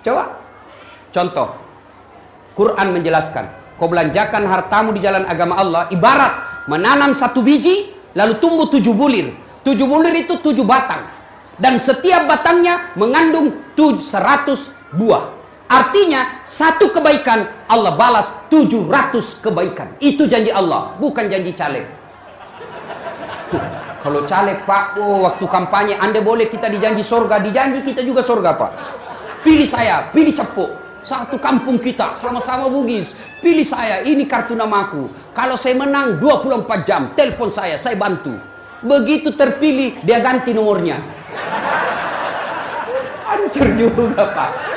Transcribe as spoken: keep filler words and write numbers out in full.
Coba. Contoh. Quran menjelaskan. Kau belanjakan hartamu di jalan agama Allah. Ibarat menanam satu biji. Lalu tumbuh tujuh bulir. Tujuh bulir itu tujuh batang. Dan setiap batangnya mengandung seratus buah. Artinya satu kebaikan Allah balas tujuh ratus kebaikan. Itu janji Allah, bukan janji caleg. Kalau caleg Pak, oh, waktu kampanye Anda boleh kita dijanji surga, dijanji kita juga surga Pak. Pilih saya, pilih Cepuk. Satu kampung kita, sama-sama Bugis. Pilih saya, ini kartu namaku. Kalau saya menang dua puluh empat jam, telepon saya, saya bantu. Begitu terpilih, dia ganti nomornya. Hancur juga Pak.